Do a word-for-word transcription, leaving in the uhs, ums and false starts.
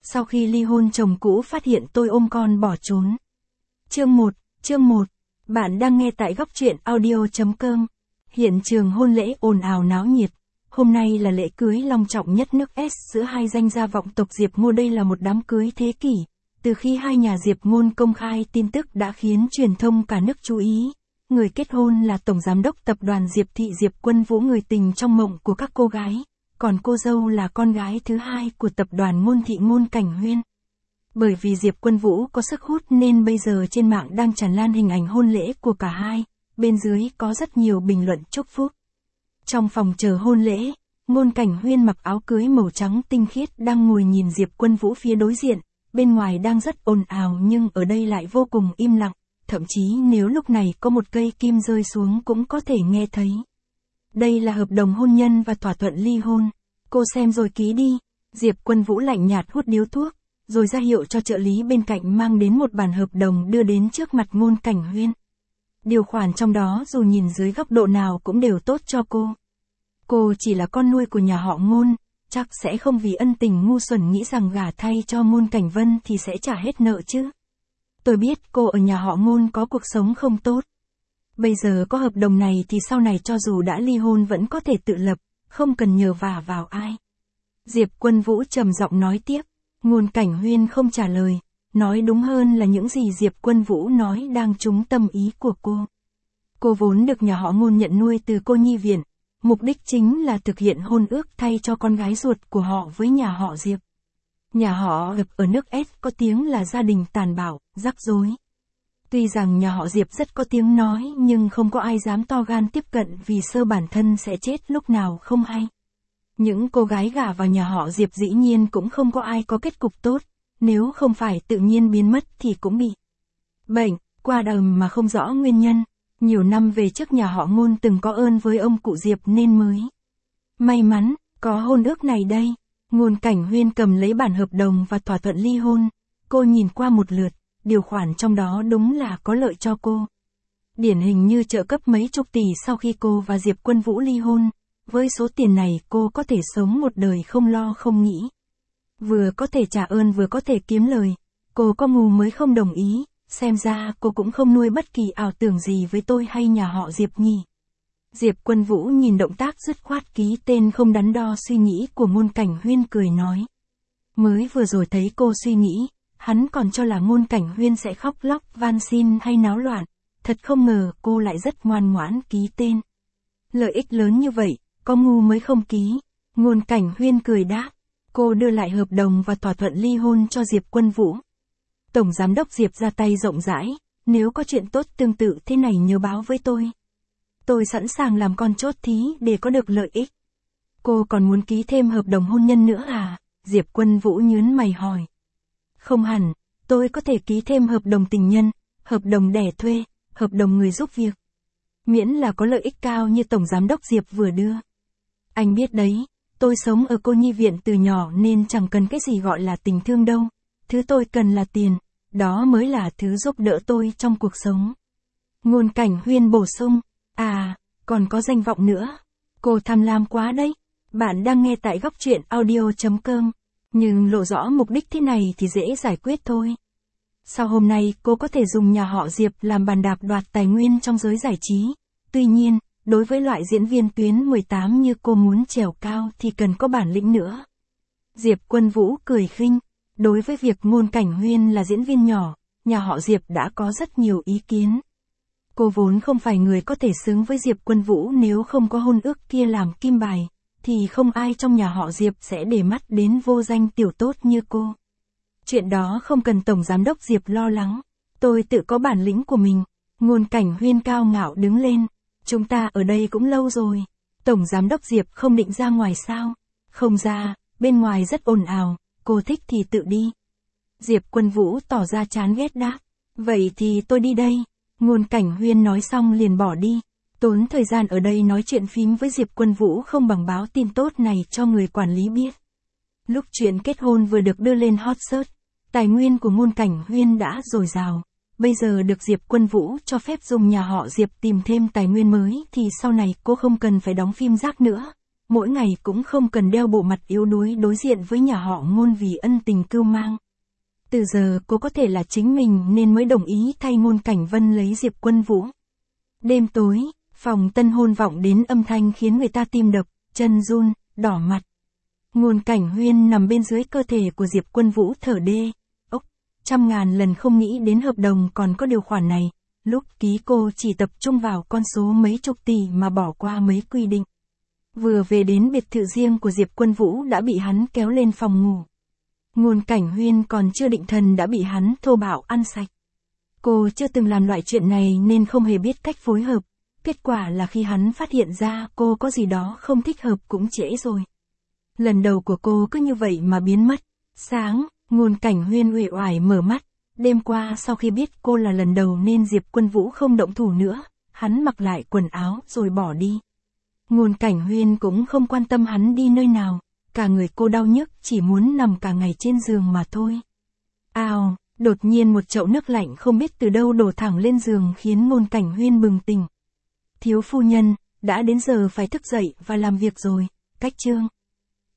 Sau khi ly hôn chồng cũ phát hiện tôi ôm con bỏ trốn. Chương một, chương một. Bạn đang nghe tại góc truyện audio chấm com. Hiện trường hôn lễ ồn ào náo nhiệt. Hôm nay là lễ cưới long trọng nhất nước S giữa hai danh gia vọng tộc Diệp Ngô. Đây là một đám cưới thế kỷ. Từ khi hai nhà Diệp Ngôn công khai tin tức đã khiến truyền thông cả nước chú ý. Người kết hôn là Tổng Giám đốc Tập đoàn Diệp Thị Diệp Quân Vũ, người tình trong mộng của các cô gái. Còn cô dâu là con gái thứ hai của tập đoàn Ngôn Thị Ngôn Cảnh Huyên. Bởi vì Diệp Quân Vũ có sức hút nên bây giờ trên mạng đang tràn lan hình ảnh hôn lễ của cả hai, bên dưới có rất nhiều bình luận chúc phúc. Trong phòng chờ hôn lễ, Ngôn Cảnh Huyên mặc áo cưới màu trắng tinh khiết đang ngồi nhìn Diệp Quân Vũ phía đối diện, bên ngoài đang rất ồn ào nhưng ở đây lại vô cùng im lặng, thậm chí nếu lúc này có một cây kim rơi xuống cũng có thể nghe thấy. Đây là hợp đồng hôn nhân và thỏa thuận ly hôn. Cô xem rồi ký đi. Diệp Quân Vũ lạnh nhạt hút điếu thuốc, rồi ra hiệu cho trợ lý bên cạnh mang đến một bản hợp đồng đưa đến trước mặt Ngôn Cảnh Huyên. Điều khoản trong đó dù nhìn dưới góc độ nào cũng đều tốt cho cô. Cô chỉ là con nuôi của nhà họ Ngôn, chắc sẽ không vì ân tình ngu xuẩn nghĩ rằng gả thay cho Ngôn Cảnh Vân thì sẽ trả hết nợ chứ. Tôi biết cô ở nhà họ Ngôn có cuộc sống không tốt. Bây giờ có hợp đồng này thì sau này cho dù đã ly hôn vẫn có thể tự lập, không cần nhờ vả vào ai. Diệp Quân Vũ trầm giọng nói tiếp. Ngôn Cảnh Huyên không trả lời, nói đúng hơn là những gì Diệp Quân Vũ nói đang trúng tâm ý của cô. Cô vốn được nhà họ Ngôn nhận nuôi từ cô nhi viện, mục đích chính là thực hiện hôn ước thay cho con gái ruột của họ với nhà họ Diệp. Nhà họ Diệp ở nước S có tiếng là gia đình tàn bạo, rắc rối. Tuy rằng nhà họ Diệp rất có tiếng nói nhưng không có ai dám to gan tiếp cận vì sợ bản thân sẽ chết lúc nào không hay. Những cô gái gả vào nhà họ Diệp dĩ nhiên cũng không có ai có kết cục tốt, nếu không phải tự nhiên biến mất thì cũng bị bệnh, qua đời mà không rõ nguyên nhân. Nhiều năm về trước nhà họ Ngôn từng có ơn với ông cụ Diệp nên mới may mắn có hôn ước này đây. Ngôn Cảnh Huyên cầm lấy bản hợp đồng và thỏa thuận ly hôn, cô nhìn qua một lượt, điều khoản trong đó đúng là có lợi cho cô. Điển hình như trợ cấp mấy chục tỷ sau khi cô và Diệp Quân Vũ ly hôn, với số tiền này cô có thể sống một đời không lo không nghĩ. Vừa có thể trả ơn vừa có thể kiếm lời, cô có ngu mới không đồng ý, xem ra cô cũng không nuôi bất kỳ ảo tưởng gì với tôi hay nhà họ Diệp nhỉ. Diệp Quân Vũ nhìn động tác dứt khoát ký tên không đắn đo suy nghĩ của Ngôn Cảnh Huyên cười nói. Mới vừa rồi thấy cô suy nghĩ, hắn còn cho là Ngôn Cảnh Huyên sẽ khóc lóc van xin hay náo loạn, thật không ngờ cô lại rất ngoan ngoãn ký tên. Lợi ích lớn như vậy, có ngu mới không ký. Ngôn Cảnh Huyên cười đáp, cô đưa lại hợp đồng và thỏa thuận ly hôn cho Diệp Quân Vũ. Tổng Giám đốc Diệp ra tay rộng rãi, nếu có chuyện tốt tương tự thế này nhớ báo với tôi. Tôi sẵn sàng làm con chốt thí để có được lợi ích. Cô còn muốn ký thêm hợp đồng hôn nhân nữa à? Diệp Quân Vũ nhướng mày hỏi. Không hẳn, tôi có thể ký thêm hợp đồng tình nhân, hợp đồng đẻ thuê, hợp đồng người giúp việc. Miễn là có lợi ích cao như Tổng Giám đốc Diệp vừa đưa. Anh biết đấy, tôi sống ở cô nhi viện từ nhỏ nên chẳng cần cái gì gọi là tình thương đâu. Thứ tôi cần là tiền, đó mới là thứ giúp đỡ tôi trong cuộc sống. Ngôn Cảnh Huyên bổ sung, à, còn có danh vọng nữa. Cô tham lam quá đấy. Bạn đang nghe tại góc truyện audio chấm com. Nhưng lộ rõ mục đích thế này thì dễ giải quyết thôi. Sau hôm nay cô có thể dùng nhà họ Diệp làm bàn đạp đoạt tài nguyên trong giới giải trí. Tuy nhiên, đối với loại diễn viên tuyến mười tám như cô muốn trèo cao thì cần có bản lĩnh nữa. Diệp Quân Vũ cười khinh. Đối với việc Ngôn Cảnh Huyên là diễn viên nhỏ, nhà họ Diệp đã có rất nhiều ý kiến. Cô vốn không phải người có thể xứng với Diệp Quân Vũ, nếu không có hôn ước kia làm kim bài, thì không ai trong nhà họ Diệp sẽ để mắt đến vô danh tiểu tốt như cô. Chuyện đó không cần Tổng Giám đốc Diệp lo lắng, tôi tự có bản lĩnh của mình. Ngôn Cảnh Huyên cao ngạo đứng lên, chúng ta ở đây cũng lâu rồi, Tổng Giám đốc Diệp không định ra ngoài sao? Không ra, bên ngoài rất ồn ào, cô thích thì tự đi. Diệp Quân Vũ tỏ ra chán ghét đáp, vậy thì tôi đi đây. Ngôn Cảnh Huyên nói xong liền bỏ đi. Tốn thời gian ở đây nói chuyện phím với Diệp Quân Vũ không bằng báo tin tốt này cho người quản lý biết. Lúc chuyện kết hôn vừa được đưa lên hot search, tài nguyên của Ngôn Cảnh Huyên đã dồi dào. Bây giờ được Diệp Quân Vũ cho phép dùng nhà họ Diệp tìm thêm tài nguyên mới thì sau này cô không cần phải đóng phim rác nữa. mỗi ngày cũng không cần đeo bộ mặt yếu đuối đối diện với nhà họ Ngôn vì ân tình cưu mang. Từ giờ cô có thể là chính mình nên mới đồng ý thay Ngôn Cảnh Vân lấy Diệp Quân Vũ. Đêm tối, phòng tân hôn vọng đến âm thanh khiến người ta tim đập, chân run, đỏ mặt. Ngôn Cảnh Huyên nằm bên dưới cơ thể của Diệp Quân Vũ thở đê. Ốc, trăm ngàn lần không nghĩ đến hợp đồng còn có điều khoản này. Lúc ký cô chỉ tập trung vào con số mấy chục tỷ mà bỏ qua mấy quy định. Vừa về đến biệt thự riêng của Diệp Quân Vũ đã bị hắn kéo lên phòng ngủ. Ngôn Cảnh Huyên còn chưa định thần đã bị hắn thô bạo ăn sạch. Cô chưa từng làm loại chuyện này nên không hề biết cách phối hợp. Kết quả là khi hắn phát hiện ra cô có gì đó không thích hợp cũng trễ rồi. Lần đầu của cô cứ như vậy mà biến mất. Sáng, Ngôn Cảnh Huyên uể oải mở mắt. Đêm qua sau khi biết cô là lần đầu nên Diệp Quân Vũ không động thủ nữa. Hắn mặc lại quần áo rồi bỏ đi. Ngôn Cảnh Huyên cũng không quan tâm hắn đi nơi nào. Cả người cô đau nhức chỉ muốn nằm cả ngày trên giường mà thôi. Ào, đột nhiên một chậu nước lạnh không biết từ đâu đổ thẳng lên giường khiến Ngôn Cảnh Huyên bừng tỉnh. Thiếu phu nhân, đã đến giờ phải thức dậy và làm việc rồi, cách chương.